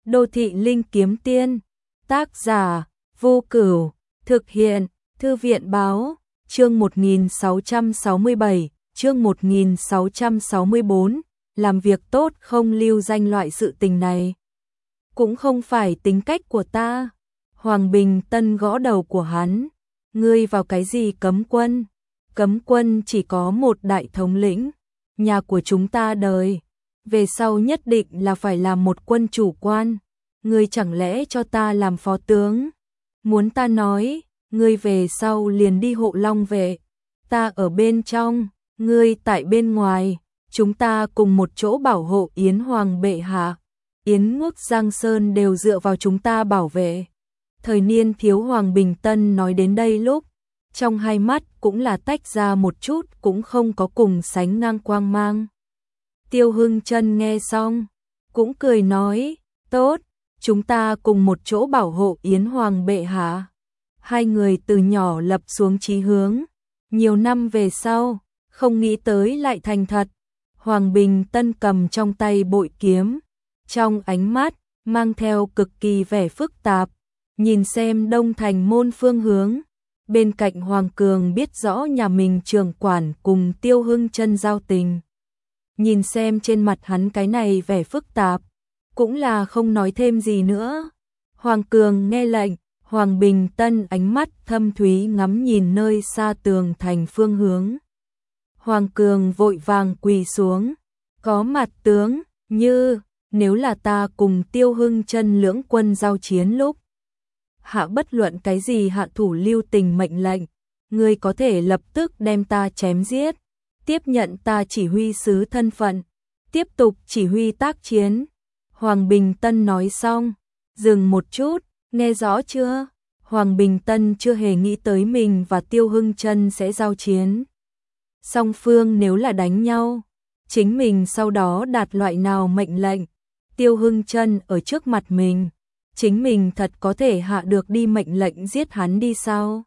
Đô thị linh kiếm tiên. Tác giả Vô Cửu. Thực hiện Thư viện báo. Chương 1667, chương 1664. Làm việc tốt không lưu danh loại sự tình này. Cũng không phải tính cách của ta. Hoàng Bình Tân gõ đầu của hắn. Ngươi vào cái gì cấm quân? Cấm quân chỉ có một đại thống lĩnh. Nhà của chúng ta đời về sau nhất định là phải làm một quân chủ quan. Ngươi chẳng lẽ cho ta làm phó tướng? Muốn ta nói, ngươi về sau liền đi hộ long vệ. Ta ở bên trong, ngươi tại bên ngoài. Chúng ta cùng một chỗ bảo hộ Yến Hoàng bệ hạ. Yến Quốc Giang Sơn đều dựa vào chúng ta bảo vệ. Thời niên thiếu Hoàng Bình Tân nói đến đây lúc, trong hai mắt cũng là tách ra một chút cũng không có cùng sánh ngang quang mang. Tiêu Hưng Chân nghe xong, cũng cười nói, tốt, chúng ta cùng một chỗ bảo hộ Yến Hoàng bệ hạ. Hai người từ nhỏ lập xuống chí hướng, nhiều năm về sau, không nghĩ tới lại thành thật. Hoàng Bình Tân cầm trong tay bội kiếm, trong ánh mắt mang theo cực kỳ vẻ phức tạp, nhìn xem Đông Thành môn phương hướng. Bên cạnh Hoàng Cường biết rõ nhà mình trưởng quản cùng Tiêu Hưng Chân giao tình. Nhìn xem trên mặt hắn cái này vẻ phức tạp, cũng là không nói thêm gì nữa. Hoàng Cường nghe lệnh, Hoàng Bình Tân ánh mắt thâm thúy ngắm nhìn nơi xa tường thành phương hướng. Hoàng Cường vội vàng quỳ xuống, có mặt tướng, như nếu là ta cùng Tiêu Hưng Chân lưỡng quân giao chiến lúc, hạ bất luận cái gì hạ thủ lưu tình mệnh lệnh, ngươi có thể lập tức đem ta chém giết, tiếp nhận ta chỉ huy sứ thân phận, tiếp tục chỉ huy tác chiến. Hoàng Bình Tân nói xong, dừng một chút, nghe rõ chưa? Hoàng Bình Tân chưa hề nghĩ tới mình và Tiêu Hưng Chân sẽ giao chiến. Song phương nếu là đánh nhau, chính mình sau đó đạt loại nào mệnh lệnh, Tiêu Hưng Chân ở trước mặt mình, chính mình thật có thể hạ được đi mệnh lệnh giết hắn đi sao?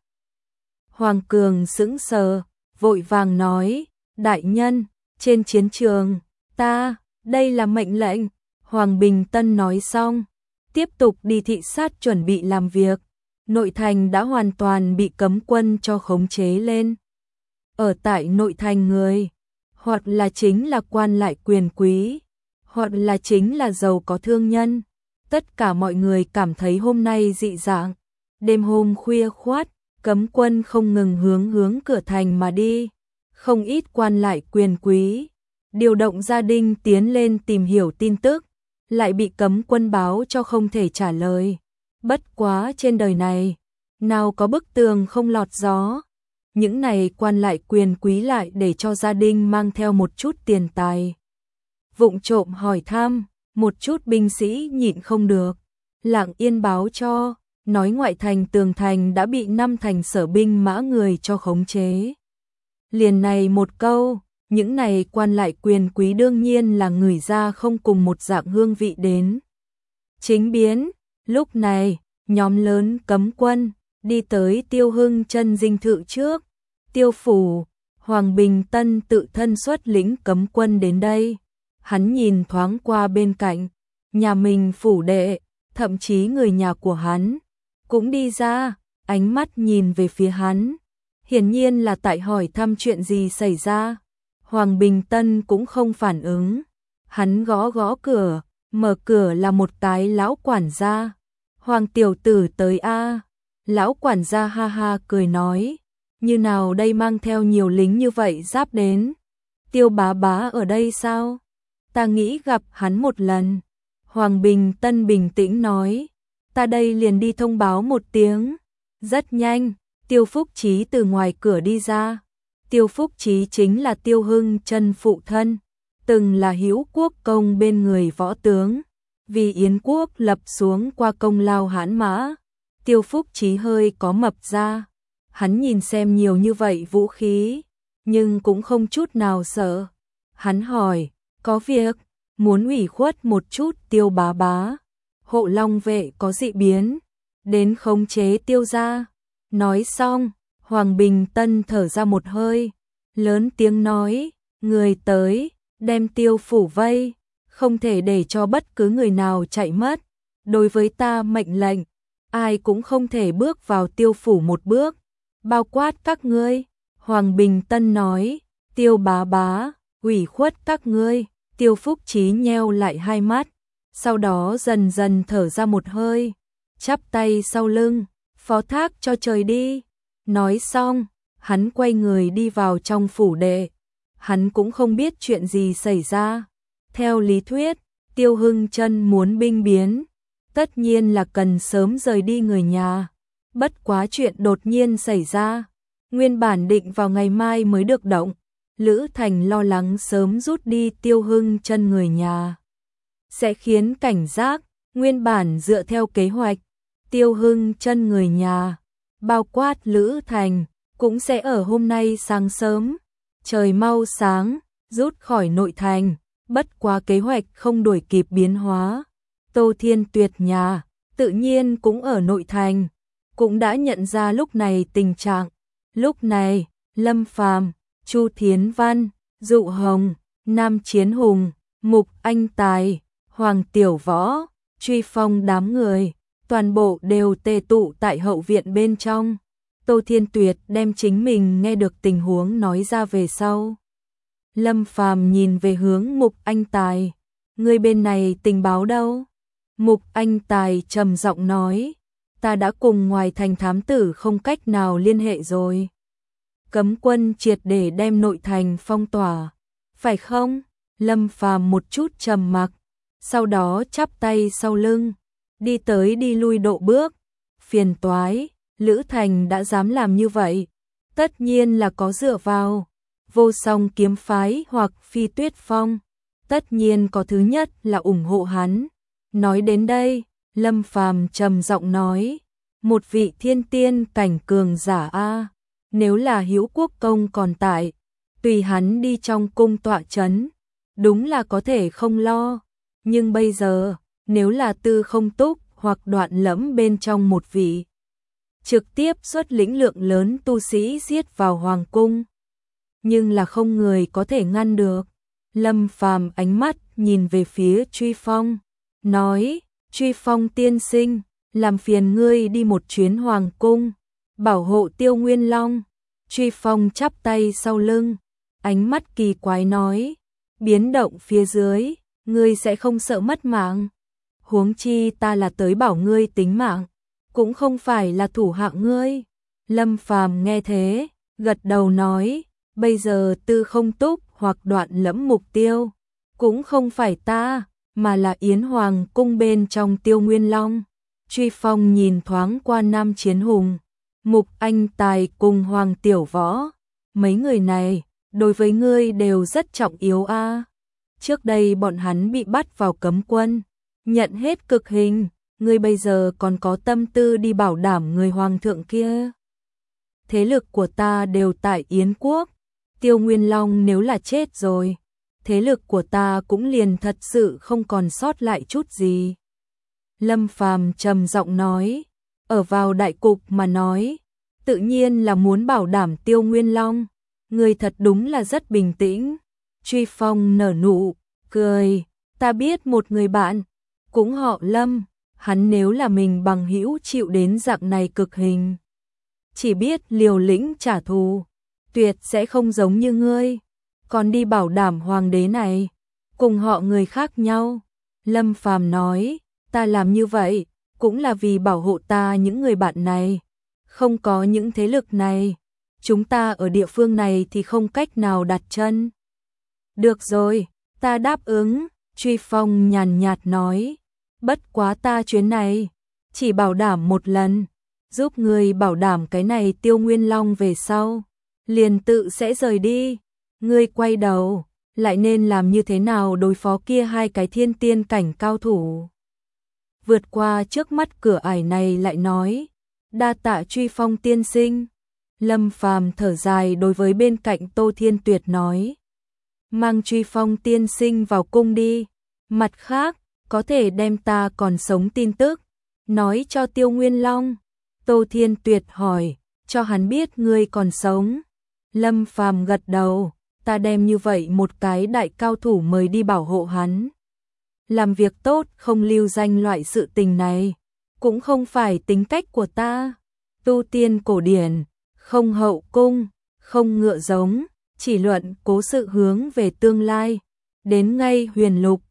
Hoàng Cường sững sờ, vội vàng nói, đại nhân, trên chiến trường, đây là mệnh lệnh. Hoàng Bình Tân nói xong, tiếp tục đi thị sát chuẩn bị làm việc. Nội thành đã hoàn toàn bị cấm quân cho khống chế lên. Ở tại nội thành người, hoặc là chính là quan lại quyền quý, hoặc là chính là giàu có thương nhân. Tất cả mọi người cảm thấy hôm nay dị dạng. Đêm hôm khuya khoắt, cấm quân không ngừng hướng cửa thành mà đi. Không ít quan lại quyền quý điều động gia đình tiến lên tìm hiểu tin tức, lại bị cấm quân báo cho không thể trả lời. Bất quá trên đời này, nào có bức tường không lọt gió. Những này quan lại quyền quý lại để cho gia đình mang theo một chút tiền tài. Vụng trộm hỏi thăm, một chút binh sĩ nhịn không được, lặng yên báo cho, nói ngoại thành tường thành đã bị 5 thành sở binh mã người cho khống chế. Liền này một câu, những này quan lại quyền quý đương nhiên là người ra không cùng một dạng hương vị đến. Chính biến, lúc này, nhóm lớn cấm quân, đi tới Tiêu Hưng Chân dinh thự trước. Tiêu phủ, Hoàng Bình Tân tự thân xuất lĩnh cấm quân đến đây. Hắn nhìn thoáng qua bên cạnh, nhà mình phủ đệ, thậm chí người nhà của hắn, cũng đi ra, ánh mắt nhìn về phía hắn. Hiển nhiên là tại hỏi thăm chuyện gì xảy ra. Hoàng Bình Tân cũng không phản ứng. Hắn gõ gõ cửa, mở cửa là một cái lão quản gia. Hoàng tiểu tử tới a. Lão quản gia ha ha cười nói, như nào đây mang theo nhiều lính như vậy giáp đến. Tiêu bá bá ở đây sao? Ta nghĩ gặp hắn một lần. Hoàng Bình Tân bình tĩnh nói, ta đây liền đi thông báo một tiếng. Rất nhanh, Tiêu Phúc Chí từ ngoài cửa đi ra. Tiêu Phúc Chí chính là Tiêu Hưng Chân phụ thân, từng là Hữu Quốc công bên người võ tướng, vì Yến quốc lập xuống qua công lao hãn mã. Tiêu Phúc Chí hơi có mập ra, hắn nhìn xem nhiều như vậy vũ khí, nhưng cũng không chút nào sợ. Hắn hỏi, có việc, muốn ủy khuất một chút Tiêu bá bá, hộ long vệ có dị biến, đến khống chế Tiêu gia. Nói xong, Hoàng Bình Tân thở ra một hơi, lớn tiếng nói, người tới, đem Tiêu phủ vây, không thể để cho bất cứ người nào chạy mất. đối với ta mệnh lệnh, ai cũng không thể bước vào Tiêu phủ một bước, bao quát các ngươi. Hoàng Bình Tân nói, Tiêu bá bá, ủy khuất các ngươi. Tiêu Phúc Trí nheo lại hai mắt, sau đó dần dần thở ra một hơi, chắp tay sau lưng, phó thác cho trời đi. Nói xong, hắn quay người đi vào trong phủ đệ. Hắn cũng không biết chuyện gì xảy ra. Theo lý thuyết, Tiêu Hưng Trân muốn binh biến, tất nhiên là cần sớm rời đi người nhà. Bất quá chuyện đột nhiên xảy ra, nguyên bản định vào ngày mai mới được động. Lữ Thành lo lắng sớm rút đi Tiêu Hưng Trân người nhà sẽ khiến cảnh giác, nguyên bản dựa theo kế hoạch, Tiêu Hưng Trân người nhà, bao quát Lữ Thành, cũng sẽ ở hôm nay sáng sớm, trời mau sáng, rút khỏi nội thành. Bất quá kế hoạch không đuổi kịp biến hóa. Tô Thiên Tuyệt nhà, tự nhiên cũng ở nội thành, cũng đã nhận ra lúc này tình trạng. Lúc này, Lâm Phàm, Chu Thiến Văn, Dụ Hồng, Nam Chiến Hùng, Mục Anh Tài, Hoàng Tiểu Võ, Truy Phong đám người, toàn bộ đều tề tụ tại hậu viện bên trong. Tô Thiên Tuyệt đem chính mình nghe được tình huống nói ra về sau. Lâm Phàm nhìn về hướng Mục Anh Tài, người bên này tình báo đâu? Mục Anh Tài trầm giọng nói, ta đã cùng ngoài thành thám tử không cách nào liên hệ rồi. Cấm quân triệt để đem nội thành phong tỏa, phải không? Lâm Phàm một chút trầm mặc, sau đó chắp tay sau lưng, đi tới đi lui độ bước. Phiền toái, Lữ Thành đã dám làm như vậy, tất nhiên là có dựa vào Vô Song kiếm phái hoặc Phi Tuyết Phong, tất nhiên có thứ nhất là ủng hộ hắn. Nói đến đây, Lâm Phàm trầm giọng nói, một vị thiên tiên cảnh cường giả a, nếu là Hữu Quốc công còn tại, tùy hắn đi trong cung tọa chấn, đúng là có thể không lo. Nhưng bây giờ, nếu là Tư Không Túc hoặc Đoạn Lẫm bên trong một vị, trực tiếp xuất lĩnh lượng lớn tu sĩ giết vào hoàng cung, nhưng là không người có thể ngăn được. Lâm Phàm ánh mắt nhìn về phía Truy Phong, nói, Truy Phong tiên sinh, làm phiền ngươi đi một chuyến hoàng cung, bảo hộ Tiêu Nguyên Long. Truy Phong chắp tay sau lưng, ánh mắt kỳ quái nói, biến động phía dưới, ngươi sẽ không sợ mất mạng. Huống chi ta là tới bảo ngươi tính mạng, cũng không phải là thủ hạ ngươi. Lâm Phàm nghe thế, gật đầu nói, bây giờ Tư Không Túc hoặc Đoạn Lẫm mục tiêu, cũng không phải ta, mà là Yến Hoàng cung bên trong Tiêu Nguyên Long. Truy Phong nhìn thoáng qua Nam Chiến Hùng, Mục Anh Tài cùng Hoàng Tiểu Võ, mấy người này, đối với ngươi đều rất trọng yếu a. Trước đây bọn hắn bị bắt vào cấm quân, nhận hết cực hình, ngươi bây giờ còn có tâm tư đi bảo đảm người hoàng thượng kia. Thế lực của ta đều tại Yến quốc, Tiêu Nguyên Long nếu là chết rồi, thế lực của ta cũng liền thật sự không còn sót lại chút gì. Lâm Phàm trầm giọng nói, ở vào đại cục mà nói, tự nhiên là muốn bảo đảm Tiêu Nguyên Long, người thật đúng là rất bình tĩnh. Truy Phong nở nụ cười, ta biết một người bạn, cũng họ Lâm, hắn nếu là mình bằng hữu chịu đến dạng này cực hình, chỉ biết liều lĩnh trả thù, tuyệt sẽ không giống như ngươi, còn đi bảo đảm hoàng đế này, cùng họ người khác nhau. Lâm Phàm nói, ta làm như vậy, cũng là vì bảo hộ ta những người bạn này, không có những thế lực này, chúng ta ở địa phương này thì không cách nào đặt chân. Được rồi, ta đáp ứng, Truy Phong nhàn nhạt nói, bất quá ta chuyến này, chỉ bảo đảm một lần, giúp người bảo đảm cái này Tiêu Nguyên Long về sau, liền tự sẽ rời đi, ngươi quay đầu, lại nên làm như thế nào đối phó kia hai cái thiên tiên cảnh cao thủ. Vượt qua trước mắt cửa ải này lại nói, đa tạ Truy Phong tiên sinh. Lâm Phàm thở dài đối với bên cạnh Tô Thiên Tuyệt nói, mang Truy Phong tiên sinh vào cung đi, mặt khác, có thể đem ta còn sống tin tức, nói cho Tiêu Nguyên Long. Tô Thiên Tuyệt hỏi, cho hắn biết ngươi còn sống. Lâm Phàm gật đầu, ta đem như vậy một cái đại cao thủ mời đi bảo hộ hắn. làm việc tốt không lưu danh loại sự tình này, cũng không phải tính cách của ta. Tu tiên cổ điển, không hậu cung, không ngựa giống, chỉ luận cố sự hướng về tương lai. Đến ngay huyền lục,